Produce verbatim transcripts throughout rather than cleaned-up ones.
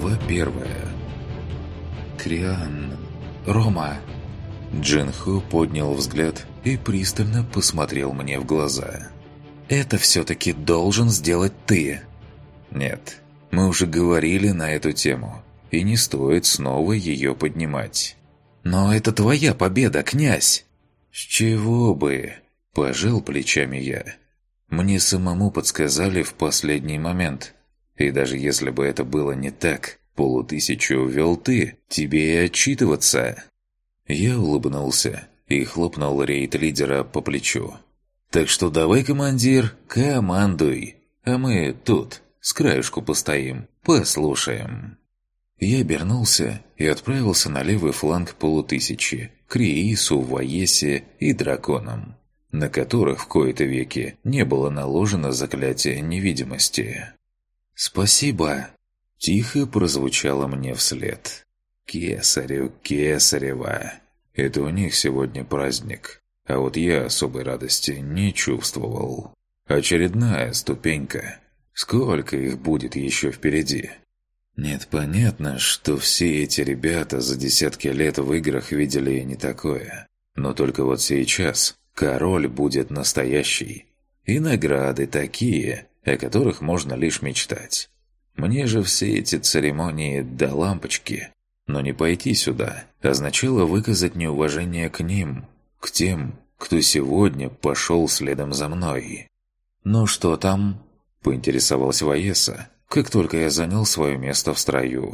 Глава первая. Криан... Рома... Джинхо поднял взгляд и пристально посмотрел мне в глаза. «Это все-таки должен сделать ты!» «Нет, мы уже говорили на эту тему, и не стоит снова ее поднимать». «Но это твоя победа, князь!» «С чего бы?» – пожал плечами я. «Мне самому подсказали в последний момент. И даже если бы это было не так, полутысячу ввел ты, тебе и отчитываться». Я улыбнулся и хлопнул рейд-лидера по плечу. «Так что давай, командир, командуй, а мы тут, с краешку постоим, послушаем». Я обернулся и отправился на левый фланг полутысячи, к Риису, Ваесе и драконам, на которых в кои-то веки не было наложено заклятие невидимости. «Спасибо!» – тихо прозвучало мне вслед. «Кесарю Кесарева! Это у них сегодня праздник, а вот я особой радости не чувствовал. Очередная ступенька. Сколько их будет еще впереди?» Нет, понятно, что все эти ребята за десятки лет в играх видели и не такое. Но только вот сейчас король будет настоящий. И награды такие, о которых можно лишь мечтать. Мне же все эти церемонии до лампочки. Но не пойти сюда означало выказать неуважение к ним, к тем, кто сегодня пошел следом за мной. «Ну что там?» – поинтересовался Ваеса, как только я занял свое место в строю.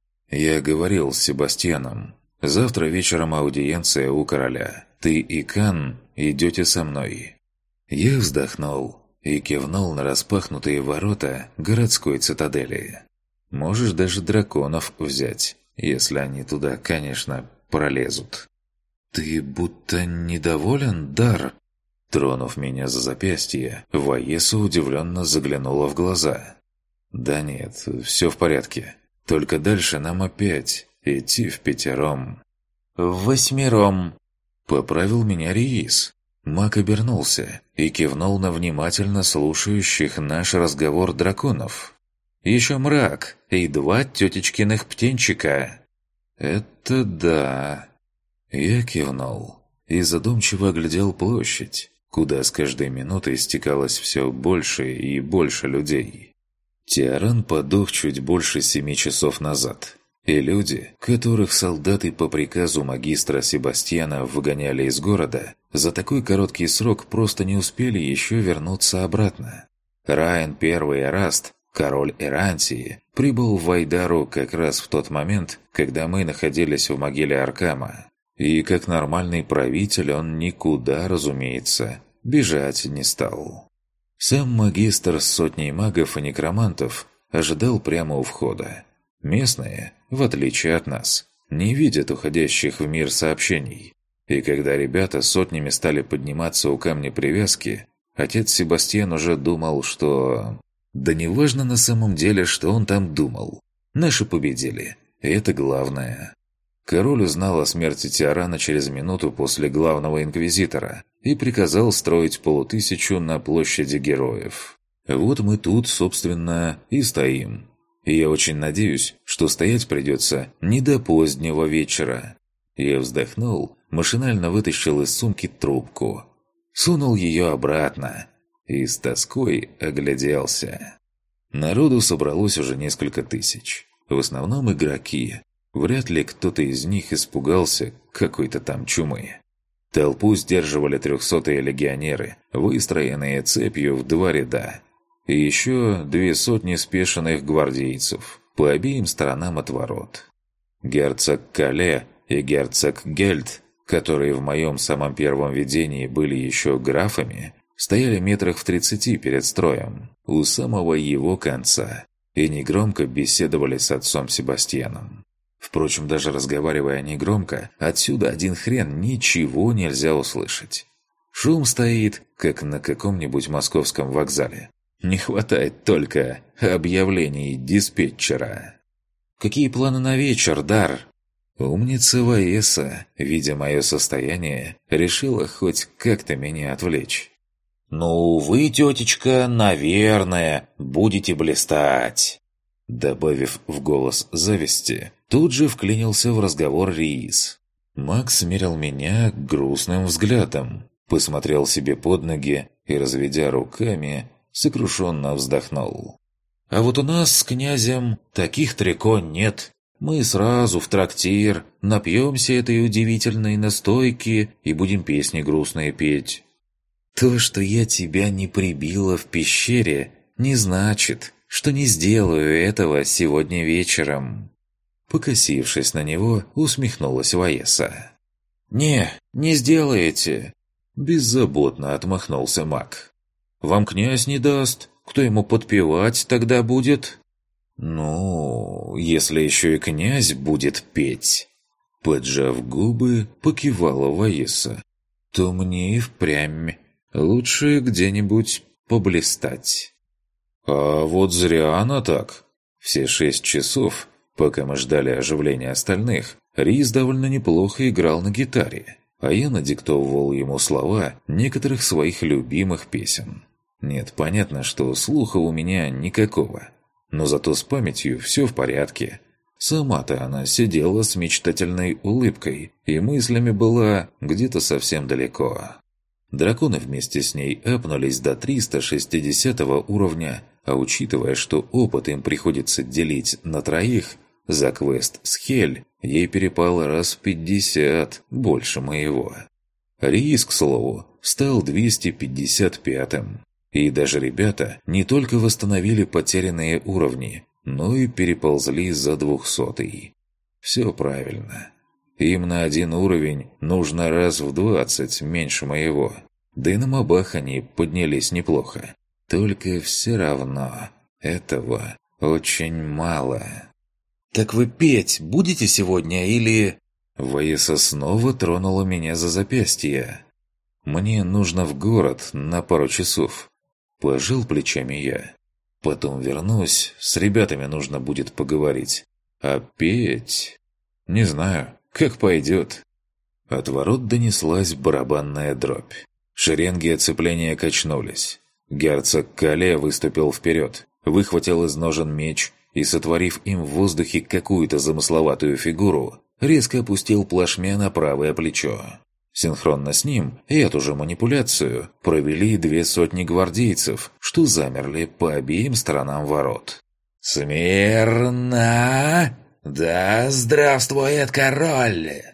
Я говорил с Себастьяном. Завтра вечером аудиенция у короля. Ты и Кан идете со мной. Я вздохнул и кивнул на распахнутые ворота городской цитадели. Можешь даже драконов взять, если они туда, конечно, пролезут. «Ты будто недоволен, Дар?» Тронув меня за запястье, Ваеса удивленно заглянула в глаза. «Да нет, все в порядке. Только дальше нам опять идти впятером». «В восьмером!» – поправил меня Риис. Маг обернулся и кивнул на внимательно слушающих наш разговор драконов. «Еще мрак и два тетечкиных птенчика». «Это да». Я кивнул и задумчиво оглядел площадь, куда с каждой минутой стекалось все больше и больше людей. Тиаран подох чуть больше семи часов назад, и люди, которых солдаты по приказу магистра Себастьяна выгоняли из города, за такой короткий срок просто не успели еще вернуться обратно. Раен Первый Эраст, король Эрантии, прибыл в Вайдару как раз в тот момент, когда мы находились в могиле Аркама. И как нормальный правитель он никуда, разумеется, бежать не стал. Сам магистр с сотней магов и некромантов ожидал прямо у входа. Местные, в отличие от нас, не видят уходящих в мир сообщений. И когда ребята сотнями стали подниматься у камня привязки, отец Себастьян уже думал, что... Да неважно на самом деле, что он там думал. Наши победили, и это главное. Король узнал о смерти Тиарана через минуту после главного инквизитора и приказал строить полутысячу на площади героев. Вот мы тут, собственно, и стоим. И я очень надеюсь, что стоять придется не до позднего вечера. Я вздохнул, машинально вытащил из сумки трубку. Сунул ее обратно и с тоской огляделся. Народу собралось уже несколько тысяч. В основном игроки. Вряд ли кто-то из них испугался какой-то там чумы. Толпу сдерживали трехсотые легионеры, выстроенные цепью в два ряда. И еще две сотни спешенных гвардейцев по обеим сторонам от ворот. Герцог Кале и герцог Гельд, которые в моем самом первом видении были еще графами, стояли метрах в тридцати перед строем, у самого его конца, и негромко беседовали с отцом Себастьяном. Впрочем, даже разговаривая негромко, отсюда один хрен ничего нельзя услышать. Шум стоит, как на каком-нибудь московском вокзале. Не хватает только объявлений диспетчера. «Какие планы на вечер, Дар?» Умница Ваеса, видя мое состояние, решила хоть как-то меня отвлечь. «Ну, вы, тетечка, наверное, будете блистать». Добавив в голос зависти, тут же вклинился в разговор Риис. Макс смерил меня грустным взглядом, посмотрел себе под ноги и, разведя руками, сокрушенно вздохнул. «А вот у нас с князем таких трико нет. Мы сразу в трактир, напьемся этой удивительной настойки и будем песни грустные петь». «То, что я тебя не прибила в пещере, не значит, что не сделаю этого сегодня вечером». Покосившись на него, усмехнулась Ваеса. «Не, не сделаете!» Беззаботно отмахнулся маг. «Вам князь не даст? Кто ему подпевать тогда будет?» «Ну, если еще и князь будет петь...» Поджав губы, покивала Ваеса. «То мне и впрямь лучше где-нибудь поблистать». «А вот зря она так. Все шесть часов, пока мы ждали оживления остальных, Рис довольно неплохо играл на гитаре, а я надиктовывал ему слова некоторых своих любимых песен. Нет, понятно, что слуха у меня никакого, но зато с памятью все в порядке. Сама-то она сидела с мечтательной улыбкой и мыслями была где-то совсем далеко. Драконы вместе с ней апнулись до триста шестидесятого уровня, а учитывая, что опыт им приходится делить на троих, за квест с Хель ей перепало раз в пятьдесят больше моего. Рис, к слову, стал двести пятьдесят пятым. И даже ребята не только восстановили потерянные уровни, но и переползли за двухсотый. Все правильно. Им на один уровень нужно раз в двадцать меньше моего. Да и на мобах они поднялись неплохо. Только все равно этого очень мало. «Так вы петь будете сегодня или...» Ваеса снова тронула меня за запястье. «Мне нужно в город на пару часов». Пожал плечами я. «Потом вернусь, с ребятами нужно будет поговорить. А петь... Не знаю, как пойдет». От ворот донеслась барабанная дробь. Шеренги оцепления качнулись. Герцог Кале выступил вперед, выхватил из ножен меч и, сотворив им в воздухе какую-то замысловатую фигуру, резко опустил плашмя на правое плечо. Синхронно с ним эту же манипуляцию провели две сотни гвардейцев, что замерли по обеим сторонам ворот. «Смирно! Да здравствует король!»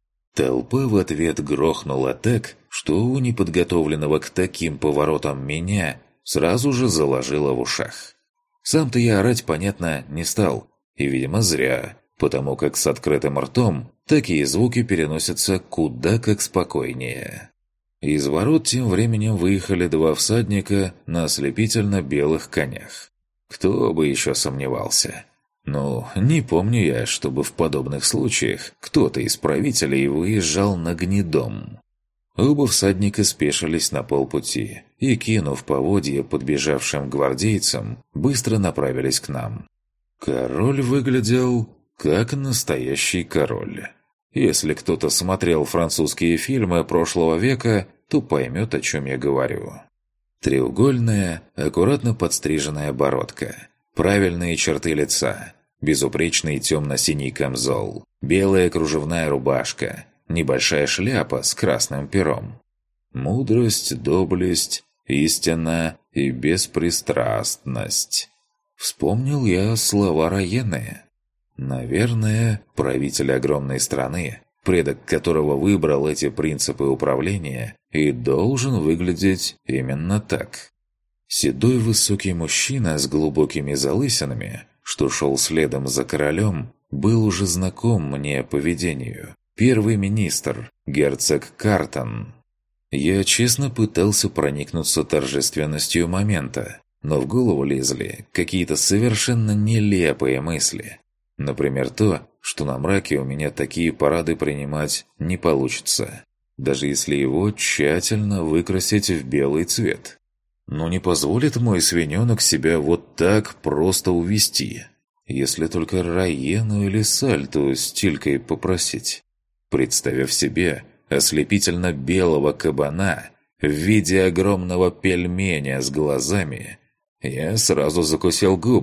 Толпа в ответ грохнула так, что у неподготовленного к таким поворотам меня сразу же заложило в ушах. Сам-то я орать, понятно, не стал, и, видимо, зря, потому как с открытым ртом такие звуки переносятся куда как спокойнее. Из ворот тем временем выехали два всадника на ослепительно-белых конях. Кто бы еще сомневался. Ну, не помню я, чтобы в подобных случаях кто-то из правителей выезжал на гнедом. Оба всадника спешились на полпути и, кинув поводья подбежавшим гвардейцам, быстро направились к нам. Король выглядел как настоящий король. Если кто-то смотрел французские фильмы прошлого века, то поймет, о чем я говорю. Треугольная, аккуратно подстриженная бородка, правильные черты лица, безупречный темно-синий камзол, белая кружевная рубашка, небольшая шляпа с красным пером. Мудрость, доблесть, истина и беспристрастность. Вспомнил я слова Раены. Наверное, правитель огромной страны, предок которого выбрал эти принципы управления, и должен выглядеть именно так. Седой высокий мужчина с глубокими залысинами, что шел следом за королем, был уже знаком мне по поведению. Первый министр, герцог Картон. Я честно пытался проникнуться торжественностью момента, но в голову лезли какие-то совершенно нелепые мысли. Например, то, что на мраке у меня такие парады принимать не получится, даже если его тщательно выкрасить в белый цвет. Но не позволит мой свиненок себя вот так просто увести, если только Раену или Сальту с Тилькой попросить. Представив себе ослепительно-белого кабана в виде огромного пельменя с глазами, я сразу закусил губы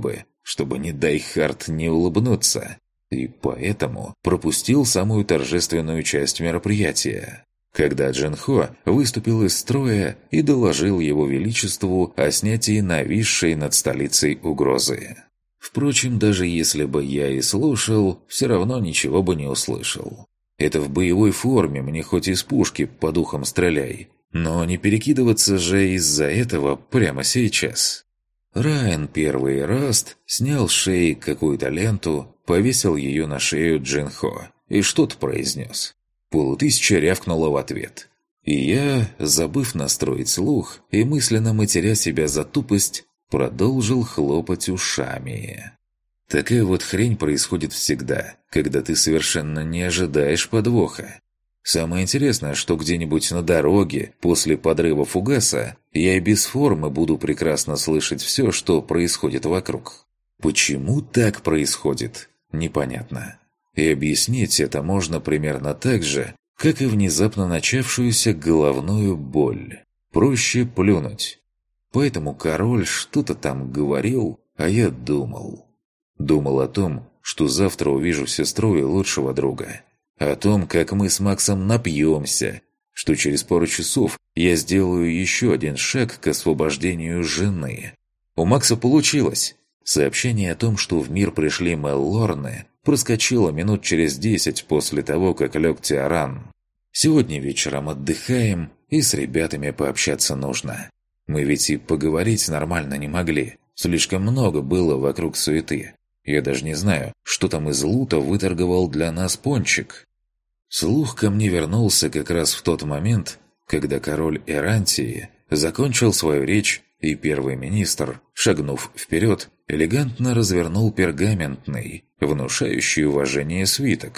чтобы, не дай Харт, не улыбнуться, и поэтому пропустил самую торжественную часть мероприятия, когда Джинхо выступил из строя и доложил его величеству о снятии нависшей над столицей угрозы. Впрочем, даже если бы я и слушал, все равно ничего бы не услышал. Это в боевой форме, мне хоть из пушки по духам стреляй, но не перекидываться же из-за этого прямо сейчас. Райан первый раз снял с шеи какую-то ленту, повесил ее на шею Джинхо и что-то произнес. Полутысяча рявкнула в ответ. И я, забыв настроить слух и мысленно матеря себя за тупость, продолжил хлопать ушами. Такая вот хрень происходит всегда, когда ты совершенно не ожидаешь подвоха. Самое интересное, что где-нибудь на дороге, после подрыва фугаса, я и без формы буду прекрасно слышать все, что происходит вокруг. Почему так происходит, непонятно. И объяснить это можно примерно так же, как и внезапно начавшуюся головную боль. Проще плюнуть. Поэтому король что-то там говорил, а я думал. Думал о том, что завтра увижу сестру и лучшего друга. О том, как мы с Максом напьемся, что через пару часов я сделаю еще один шаг к освобождению жены. У Макса получилось. Сообщение о том, что в мир пришли Меллорны, проскочило минут через десять после того, как лег Тиаран. Сегодня вечером отдыхаем, и с ребятами пообщаться нужно. Мы ведь и поговорить нормально не могли. Слишком много было вокруг суеты. Я даже не знаю, что там из лута выторговал для нас Пончик. Слух ко мне вернулся как раз в тот момент, когда король Эрантии закончил свою речь, и первый министр, шагнув вперед, элегантно развернул пергаментный, внушающий уважение свиток.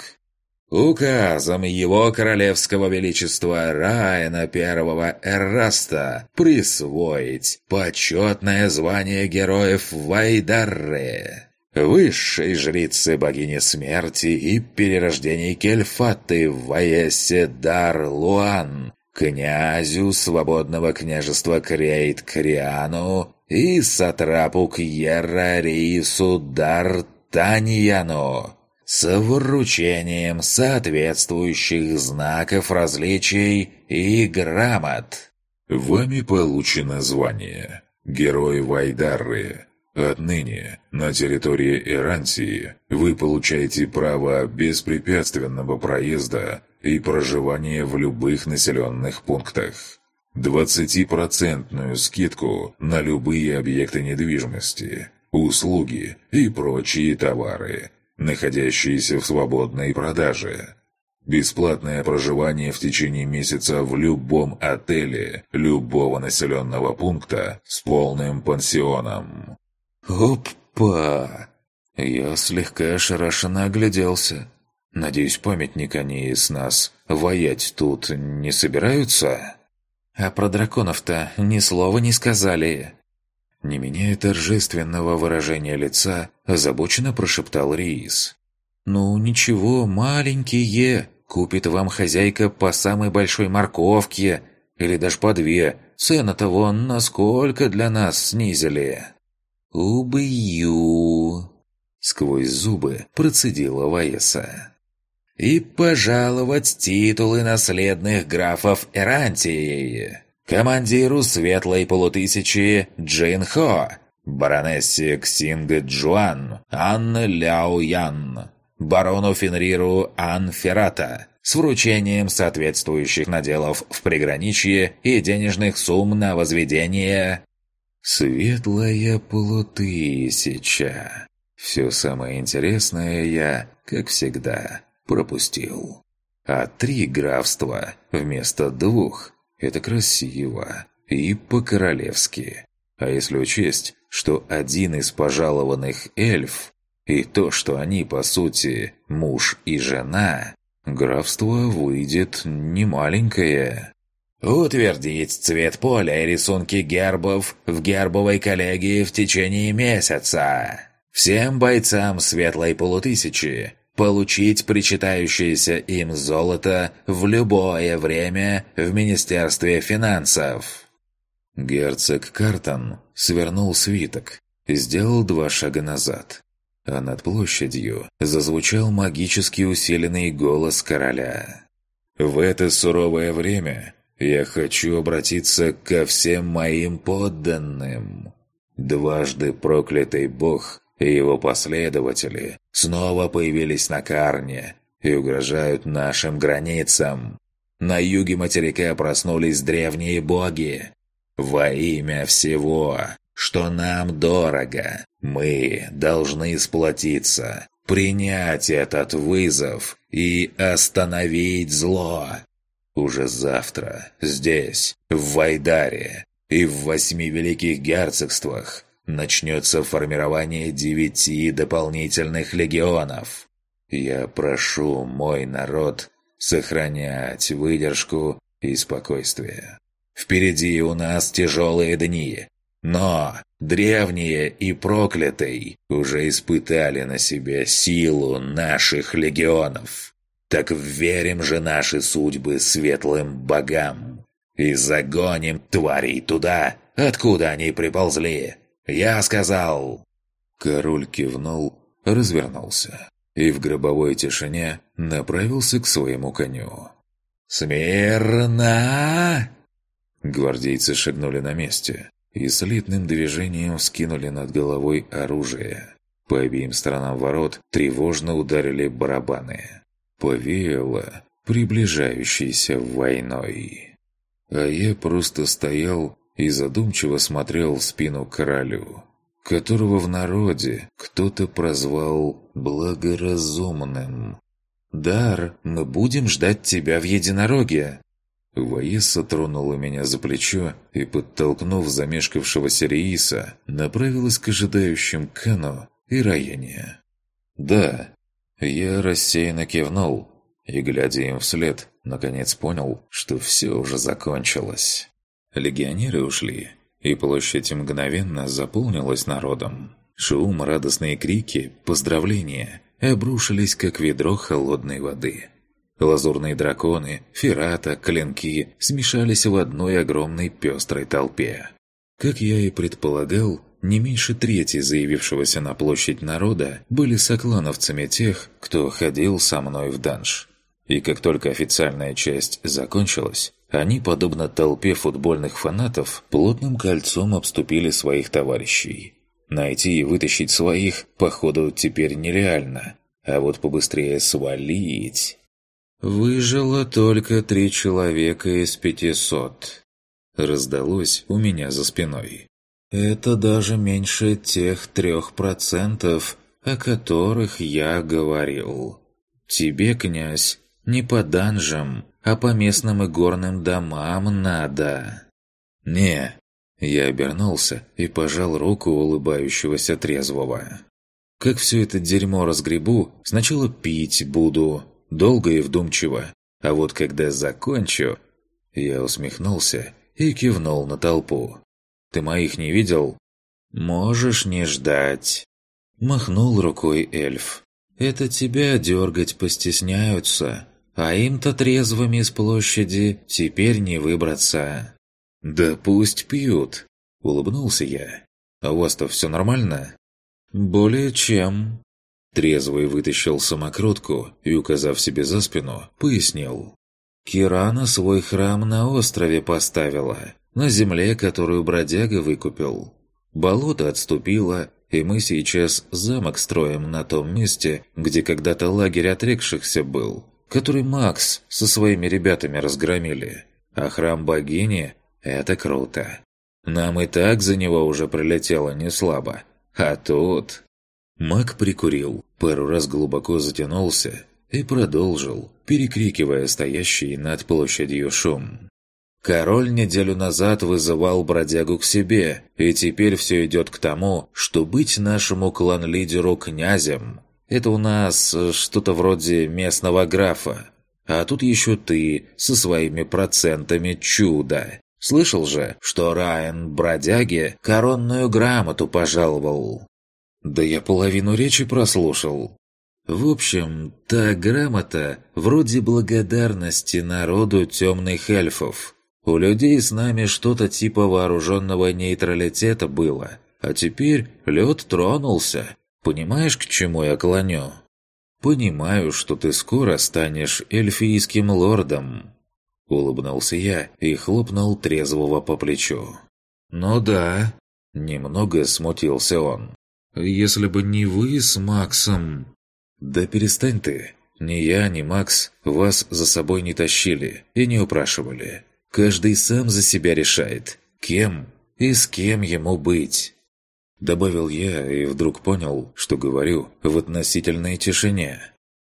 «Указом его королевского величества Райана Первого Эраста присвоить почетное звание героев Вайдарры, высшей жрицы богини смерти и перерождений Кельфаты в Ваесе Дар-Луан, князю свободного княжества Крейт-Криану и сатрапу Кьерра Риису Дар-Таньяну, с вручением соответствующих знаков различий и грамот. Вами получено звание Герой Вайдарры. Отныне на территории Эрантии вы получаете право беспрепятственного проезда и проживания в любых населенных пунктах. двадцатипроцентную скидку на любые объекты недвижимости, услуги и прочие товары, находящиеся в свободной продаже. Бесплатное проживание в течение месяца в любом отеле любого населенного пункта с полным пансионом. Опа! Я слегка ошарашенно огляделся. Надеюсь, памятник они с нас воять тут не собираются? А про драконов-то ни слова не сказали. Не меняя торжественного выражения лица, озабоченно прошептал Риис. «Ну ничего, маленькие, купит вам хозяйка по самой большой морковке, или даже по две. Цены-то вон насколько для нас снизили». «Убью!» — сквозь зубы процедила Ваеса. «И пожаловать титулы наследных графов Эрантии. Командиру Светлой Полутысячи Джинхо, баронессе Ксинг Джуан Анн Ляо Ян, барону Фенриру Ан Феррата, с вручением соответствующих наделов в приграничье и денежных сумм на возведение...» «Светлая Полутысяча. Все самое интересное я, как всегда, пропустил. А три графства вместо двух – это красиво и по-королевски. А если учесть, что один из пожалованных эльф, и то, что они, по сути, муж и жена, графство выйдет немаленькое». «Утвердить цвет поля и рисунки гербов в гербовой коллегии в течение месяца. Всем бойцам Светлой Полутысячи получить причитающееся им золото в любое время в Министерстве финансов». Герцог Картон свернул свиток и сделал два шага назад. А над площадью зазвучал магически усиленный голос короля. «В это суровое время я хочу обратиться ко всем моим подданным. Дважды проклятый бог и его последователи снова появились на Карне и угрожают нашим границам. На юге материка проснулись древние боги. Во имя всего, что нам дорого, мы должны сплотиться, принять этот вызов и остановить зло. Уже завтра здесь, в Вайдаре и в восьми великих герцогствах начнется формирование девяти дополнительных легионов. Я прошу мой народ сохранять выдержку и спокойствие. Впереди у нас тяжелые дни, но древние и проклятый уже испытали на себе силу наших легионов. Так верим же наши судьбы светлым богам и загоним тварей туда, откуда они приползли. Я сказал!» Король кивнул, развернулся и в гробовой тишине направился к своему коню. «Смирно!» Гвардейцы шагнули на месте и слитным движением вскинули над головой оружие. По обеим сторонам ворот тревожно ударили барабаны. Повеяло приближающейся войной. А я просто стоял и задумчиво смотрел в спину королю, которого в народе кто-то прозвал благоразумным. «Дар, мы будем ждать тебя в Единороге!» Ваесса тронула меня за плечо и, подтолкнув замешкавшегося Реиса, направилась к ожидающим Кану и Раяне. «Да». Я рассеянно кивнул и, глядя им вслед, наконец понял, что все уже закончилось. Легионеры ушли, и площадь мгновенно заполнилась народом. Шум, радостные крики, поздравления обрушились, как ведро холодной воды. Лазурные драконы, феррата, клинки смешались в одной огромной пестрой толпе. Как я и предполагал, не меньше трети заявившегося на площадь народа были соклановцами тех, кто ходил со мной в данж. И как только официальная часть закончилась, они, подобно толпе футбольных фанатов, плотным кольцом обступили своих товарищей. Найти и вытащить своих, походу, теперь нереально, а вот побыстрее свалить... «Выжило только три человека из пятисот», — раздалось у меня за спиной. «Это даже меньше тех трех процентов, о которых я говорил. Тебе, князь, не по данжам, а по местным и горным домам надо». «Не». Я обернулся и пожал руку улыбающегося трезвого. «Как все это дерьмо разгребу, сначала пить буду, долго и вдумчиво, а вот когда закончу...» Я усмехнулся и кивнул на толпу. «Ты моих не видел?» «Можешь не ждать», — махнул рукой эльф. «Это тебя дергать постесняются, а им-то трезвыми с площади теперь не выбраться». «Да пусть пьют», — улыбнулся я. «А у вас-то все нормально?» «Более чем». Трезвый вытащил самокрутку и, указав себе за спину, пояснил. «Кирана свой храм на острове поставила, на земле, которую бродяга выкупил. Болото отступило, и мы сейчас замок строим на том месте, где когда-то лагерь отрекшихся был, который Макс со своими ребятами разгромили. А храм богини – это круто. Нам и так за него уже прилетело неслабо. А тут...» Маг прикурил, пару раз глубоко затянулся и продолжил, перекрикивая стоящий над площадью шум. «Король неделю назад вызывал бродягу к себе, и теперь все идет к тому, что быть нашему клан-лидеру князем – это у нас что-то вроде местного графа. А тут еще ты со своими процентами чуда. Слышал же, что Райан бродяге коронную грамоту пожаловал?» «Да я половину речи прослушал». «В общем, та грамота вроде благодарности народу темных эльфов. У людей с нами что-то типа вооруженного нейтралитета было, А теперь лед тронулся. Понимаешь, к чему я клоню? Понимаю, что ты скоро станешь эльфийским лордом. Улыбнулся я и хлопнул трезвого по плечу. Ну да, немного смутился он. Если бы не вы с Максом... Да перестань ты. Ни я, ни Макс вас за собой не тащили и не упрашивали. Каждый сам за себя решает, кем и с кем ему быть. Добавил я и вдруг понял, что говорю в относительной тишине.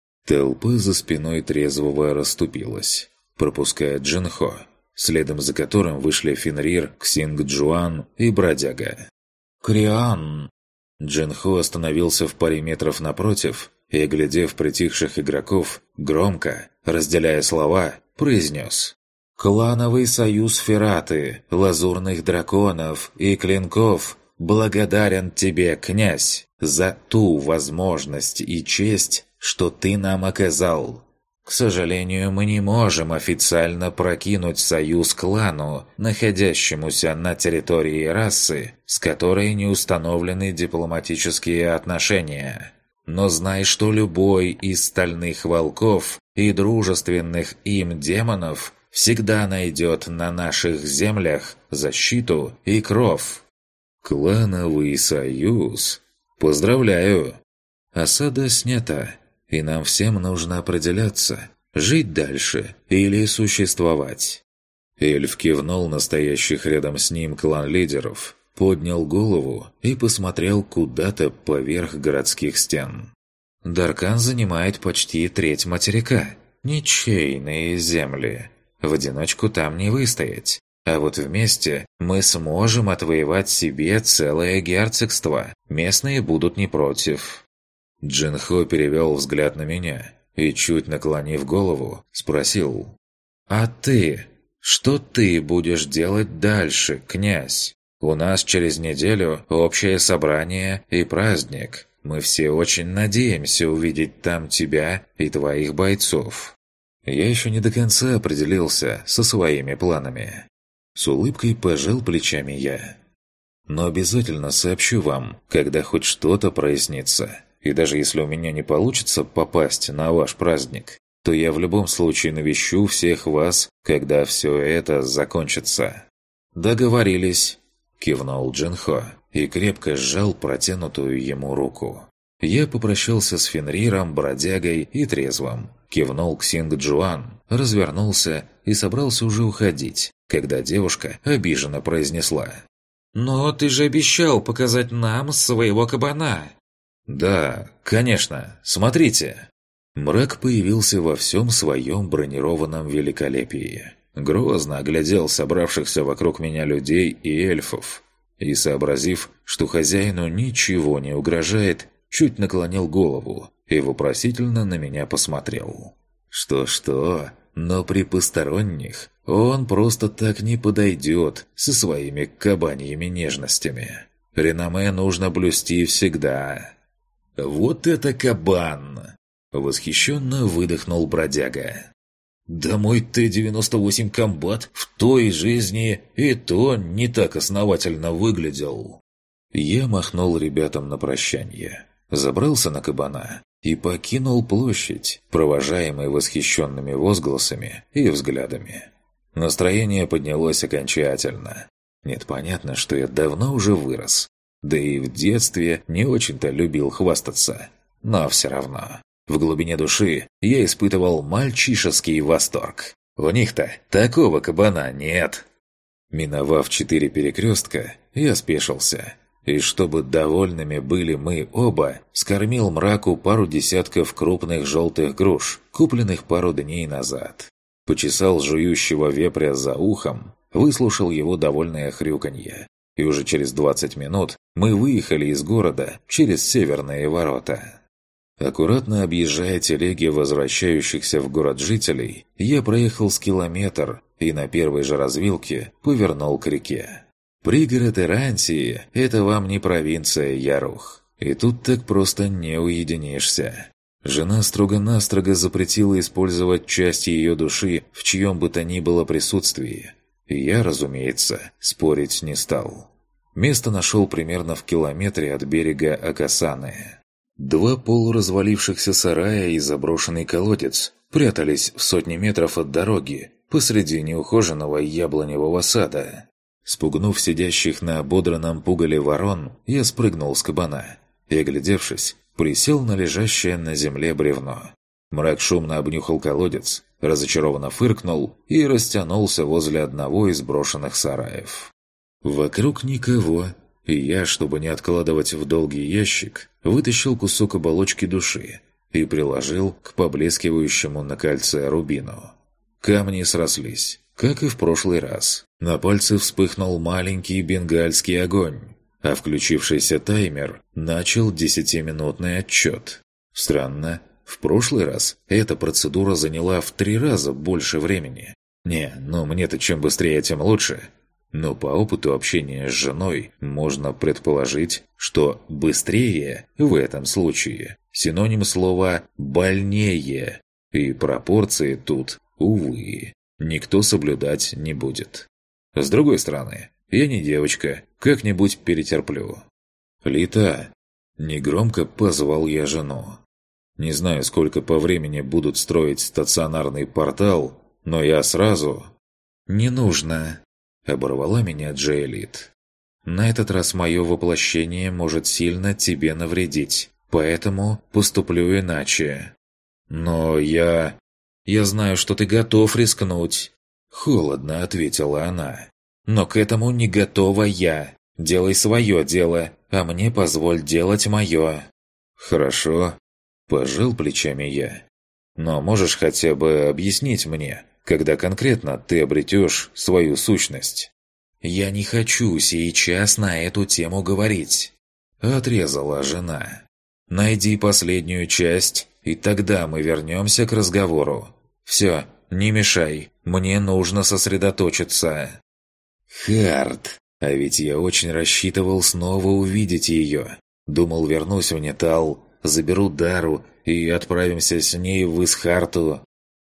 Толпа за спиной трезвого расступилась, пропуская Джинхо, следом за которым вышли Фенрир, Ксинг-Джуан и Бродяга. «Криан!» Джинхо остановился в паре метров напротив и, глядев притихших игроков, громко, разделяя слова, произнес: «Клановый союз Фераты, лазурных драконов и клинков благодарен тебе, князь, за ту возможность и честь, что ты нам оказал. К сожалению, мы не можем официально прокинуть союз клану, находящемуся на территории расы, с которой не установлены дипломатические отношения. Но знай, что любой из стальных волков и дружественных им демонов всегда найдет на наших землях защиту и кров». «Клановый союз? Поздравляю! Осада снята, и нам всем нужно определяться, жить дальше или существовать». Эльф кивнул настоящих рядом с ним клан-лидеров, поднял голову и посмотрел куда-то поверх городских стен. «Даркан занимает почти треть материка. Ничейные земли. В одиночку там не выстоять. А вот вместе мы сможем отвоевать себе целое герцогство. Местные будут не против». Джинхо перевел взгляд на меня и, чуть наклонив голову, спросил: «А ты? Что ты будешь делать дальше, князь? У нас через неделю общее собрание и праздник. Мы все очень надеемся увидеть там тебя и твоих бойцов». Я еще не до конца определился со своими планами. С улыбкой пожал плечами я. «Но обязательно сообщу вам, когда хоть что-то прояснится. И даже если у меня не получится попасть на ваш праздник, то я в любом случае навещу всех вас, когда все это закончится». «Договорились», – кивнул Джинхо и крепко сжал протянутую ему руку. Я попрощался с Фенриром, Бродягой и Трезвым, кивнул к Ксинг-Джуан, развернулся и собрался уже уходить, когда девушка обиженно произнесла: «Но ты же обещал показать нам своего кабана!» «Да, конечно, смотрите!» Мрак появился во всем своем бронированном великолепии. Грозно оглядел собравшихся вокруг меня людей и эльфов. И, сообразив, что хозяину ничего не угрожает, чуть наклонил голову и вопросительно на меня посмотрел. Что-что, но при посторонних он просто так не подойдет со своими кабаньими нежностями. Реноме нужно блюсти всегда. «Вот это кабан!» – восхищенно выдохнул Бродяга. «Да мой Т девяносто восемь комбат в той жизни и то не так основательно выглядел». Я махнул ребятам на прощание, забрался на кабана и покинул площадь, провожаемый восхищенными возгласами и взглядами. Настроение поднялось окончательно. Нет, понятно, что я давно уже вырос, да и в детстве не очень-то любил хвастаться. Но все равно, в глубине души я испытывал мальчишеский восторг. У них-то такого кабана нет. Миновав четыре перекрестка, я спешился. И чтобы довольными были мы оба, скормил мраку пару десятков крупных желтых груш, купленных пару дней назад. Почесал жующего вепря за ухом, выслушал его довольное хрюканье. И уже через двадцать минут мы выехали из города через северные ворота. Аккуратно объезжая телеги возвращающихся в город жителей, я проехал с километр и на первой же развилке повернул к реке. Пригород Ирантии – это вам не провинция Ярух. И тут так просто не уединишься. Жена строго-настрого запретила использовать часть ее души в чьем бы то ни было присутствии. И я, разумеется, спорить не стал. Место нашел примерно в километре от берега Акасаны. Два полуразвалившихся сарая и заброшенный колодец прятались в сотни метров от дороги посреди неухоженного яблоневого сада. Спугнув сидящих на ободранном пугале ворон, я спрыгнул с кабана и, оглядевшись, присел на лежащее на земле бревно. Мрак шумно обнюхал колодец, разочарованно фыркнул и растянулся возле одного из брошенных сараев. Вокруг никого, и я, чтобы не откладывать в долгий ящик, вытащил кусок оболочки души и приложил к поблескивающему на кольце рубину. Камни срослись, как и в прошлый раз. На пальце вспыхнул маленький бенгальский огонь, а включившийся таймер начал десятиминутный отчет. Странно, в прошлый раз эта процедура заняла в три раза больше времени. Не, ну мне-то чем быстрее, тем лучше. Но по опыту общения с женой можно предположить, что «быстрее» в этом случае синоним слова «больнее», и пропорции тут, увы, никто соблюдать не будет. С другой стороны, я не девочка, как-нибудь перетерплю. «Лита!» – негромко позвал я жену. Не знаю, сколько по времени будут строить стационарный портал, но я сразу... «Не нужно!» – оборвала меня Джейлит. «На этот раз мое воплощение может сильно тебе навредить, поэтому поступлю иначе». «Но я... я знаю, что ты готов рискнуть», — холодно ответила она. «Но к этому не готова я. Делай свое дело, а мне позволь делать мое». «Хорошо», — пожал плечами я. «Но можешь хотя бы объяснить мне, когда конкретно ты обретешь свою сущность?» «Я не хочу сейчас на эту тему говорить», — отрезала жена. «Найди последнюю часть, и тогда мы вернемся к разговору. Все, не мешай, мне нужно сосредоточиться». Хард, а ведь я очень рассчитывал снова увидеть ее. Думал, вернусь в Нетал, заберу Дару и отправимся с ней в Исхарту.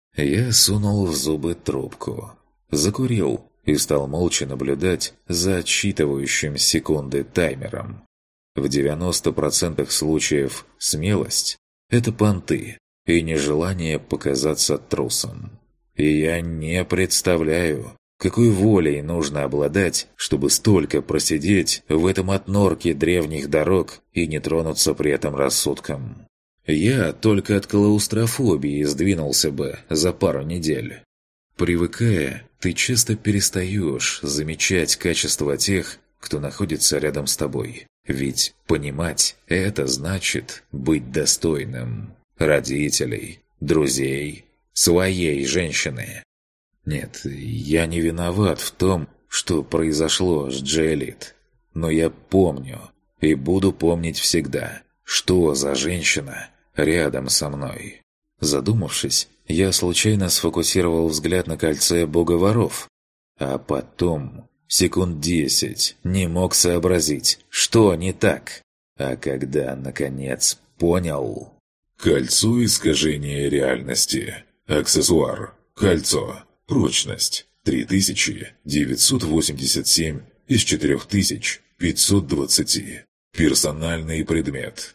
Я сунул в зубы трубку, закурил и стал молча наблюдать за отсчитывающим секунды таймером. В девяноста процентах случаев смелость – это понты и нежелание показаться трусом. И я не представляю, какой волей нужно обладать, чтобы столько просидеть в этом отнорке древних дорог и не тронуться при этом рассудком. Я только от клаустрофобии сдвинулся бы за пару недель. Привыкая, ты часто перестаешь замечать качества тех, кто находится рядом с тобой. Ведь понимать – это значит быть достойным родителей, друзей, своей женщины. Нет, я не виноват в том, что произошло с Джейлит. Но я помню и буду помнить всегда, что за женщина рядом со мной. Задумавшись, я случайно сфокусировал взгляд на кольце бога воров. А потом... секунд десять не мог сообразить, что не так. А когда, наконец, понял... Кольцо искажения реальности. Аксессуар. Кольцо. Прочность. три тысячи девятьсот восемьдесят семь из четыре тысячи пятьсот двадцать. Персональный предмет.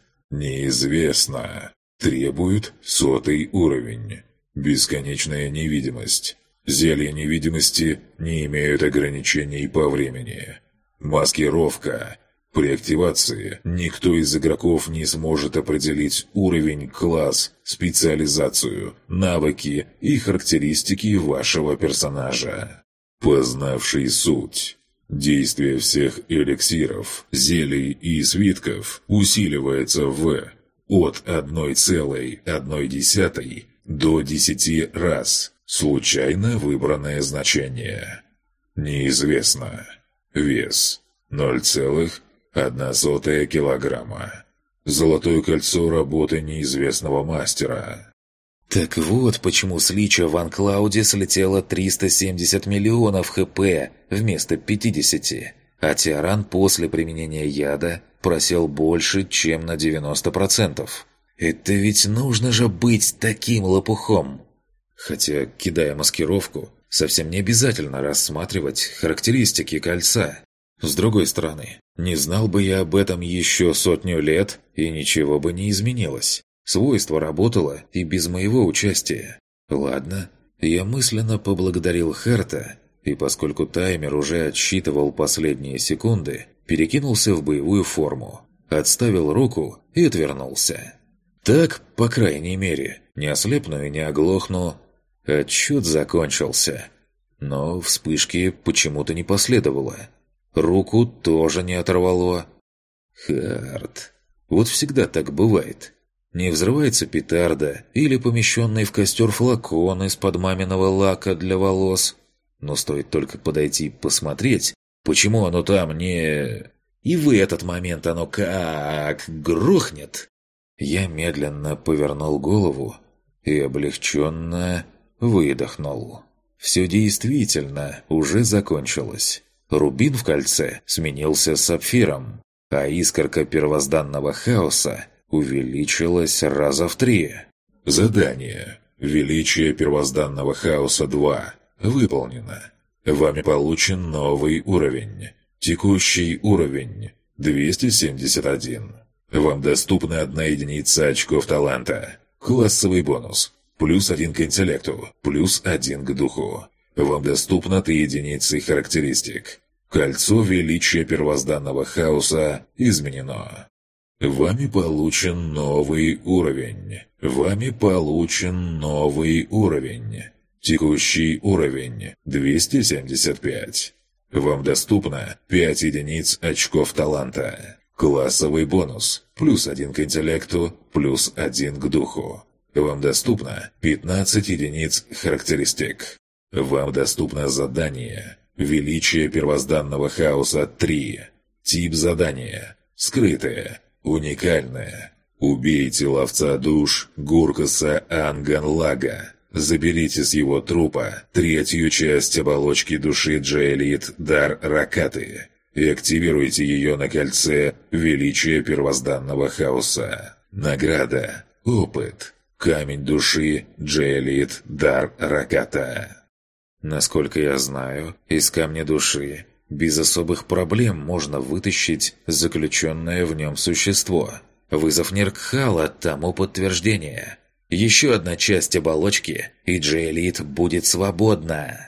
Неизвестно. Требует сотый уровень. Бесконечная невидимость. Зелья невидимости не имеют ограничений по времени. Маскировка. При активации никто из игроков не сможет определить уровень, класс, специализацию, навыки и характеристики вашего персонажа. Познавший суть. Действие всех эликсиров, зелий и свитков усиливается в от одной целой одной десятой до десяти раз. Случайно выбранное значение. Неизвестно. Вес ноль целых одна сотая килограмма. Золотое кольцо работы неизвестного мастера. Так вот почему с Лича в Анклауде слетело триста семьдесят миллионов хп вместо пятидесяти, а Тиаран после применения яда просел больше, чем на девяносто процентов. Это ведь нужно же быть таким лопухом! Хотя, кидая маскировку, совсем не обязательно рассматривать характеристики кольца. С другой стороны, не знал бы я об этом еще сотню лет, и ничего бы не изменилось. Свойство работало и без моего участия. Ладно, я мысленно поблагодарил Харта, и поскольку таймер уже отсчитывал последние секунды, перекинулся в боевую форму, отставил руку и отвернулся. Так, по крайней мере, не ослепну и не оглохну. Отчет закончился. Но вспышки почему-то не последовало. Руку тоже не оторвало. Харт. Вот всегда так бывает. Не взрывается петарда или помещенный в костер флакон из-под маминого лака для волос. Но стоит только подойти посмотреть, почему оно там не... И в этот момент оно как грохнет. Я медленно повернул голову и облегченно выдохнул. Все действительно уже закончилось. Рубин в кольце сменился сапфиром, а искорка первозданного хаоса увеличилась раза в три. Задание. Величие первозданного хаоса два. Выполнено. Вами получен новый уровень. Текущий уровень двести семьдесят один. Вам доступна одна единица очков таланта. Классовый бонус. Плюс один к интеллекту, плюс один к духу. Вам доступно три единицы характеристик. Кольцо величия первозданного хаоса изменено. Вами получен новый уровень. Вами получен новый уровень. Текущий уровень двести семьдесят пять. Вам доступно пять единиц очков таланта. Классовый бонус. Плюс один к интеллекту, плюс один к духу. Вам доступно пятнадцать единиц характеристик. Вам доступно задание «Величие первозданного хаоса три». Тип задания «Скрытое», «Уникальное». Убейте ловца душ Гуркаса Анганлага. Заберите с его трупа третью часть оболочки души Джаэлит Дар Ракаты и активируйте ее на кольце «Величие первозданного хаоса». Награда «Опыт». Камень души Джаэлит Дар Раката. Насколько я знаю, из камня души без особых проблем можно вытащить заключенное в нем существо. Вызов Ниркхала тому подтверждение. Еще одна часть оболочки, и Джаэлит будет свободна.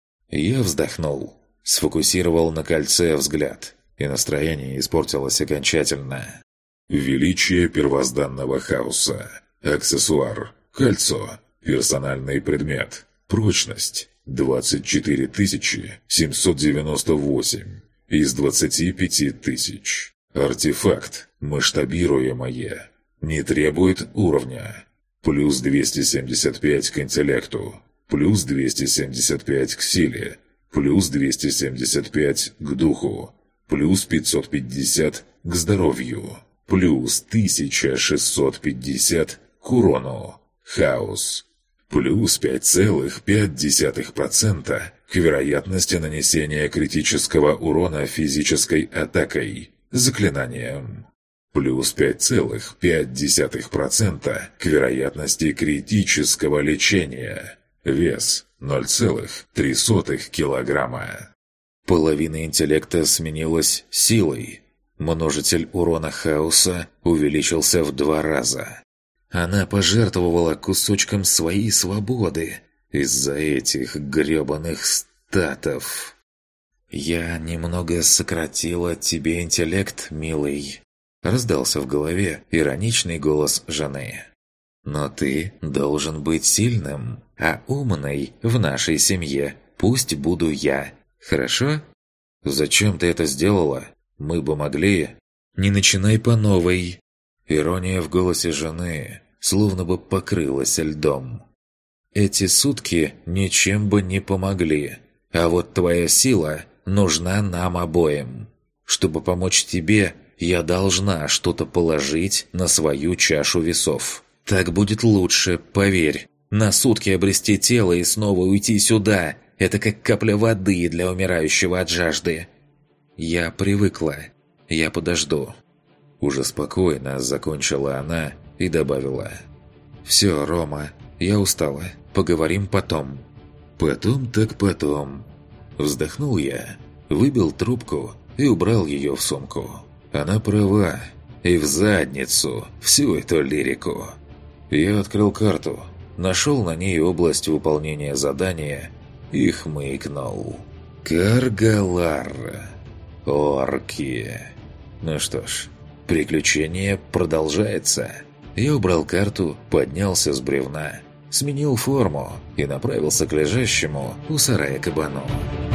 Я вздохнул, сфокусировал на кольце взгляд, и настроение испортилось окончательно. Величие первозданного хаоса. Аксессуар. Кольцо. Персональный предмет. Прочность. двадцать четыре тысячи семьсот девяносто восемь из двадцати пяти тысяч. Артефакт. Масштабируемое. Не требует уровня. Плюс двести семьдесят пять к интеллекту. Плюс двести семьдесят пять к силе. Плюс двести семьдесят пять к духу. Плюс пятьсот пятьдесят к здоровью. Плюс тысяча шестьсот пятьдесят к урону. Хаос. Плюс пять целых пять десятых процента к вероятности нанесения критического урона физической атакой, заклинанием. Плюс пять целых пять десятых процента к вероятности критического лечения. Вес ноль целых три сотых килограмма. Половина интеллекта сменилась силой. Множитель урона хаоса увеличился в два раза. Она пожертвовала кусочком своей свободы из-за этих грёбаных статов. «Я немного сократила тебе интеллект, милый», — раздался в голове ироничный голос жены. «Но ты должен быть сильным, а умной в нашей семье пусть буду я. Хорошо? Зачем ты это сделала? Мы бы могли...» «Не начинай по новой». Ирония в голосе жены словно бы покрылась льдом. «Эти сутки ничем бы не помогли, а вот твоя сила нужна нам обоим. Чтобы помочь тебе, я должна что-то положить на свою чашу весов. Так будет лучше, поверь. На сутки обрести тело и снова уйти сюда – это как капля воды для умирающего от жажды. Я привыкла. Я подожду». Уже спокойно закончила она и добавила: «Все, Рома, я устала. Поговорим потом». «Потом так потом». Вздохнул я, выбил трубку и убрал ее в сумку. Она права. И в задницу всю эту лирику. Я открыл карту, нашел на ней область выполнения задания и хмыкнул. Каргалар. Орки. Ну что ж, приключение продолжается. Я убрал карту, поднялся с бревна, сменил форму и направился к лежащему у сарая кабану.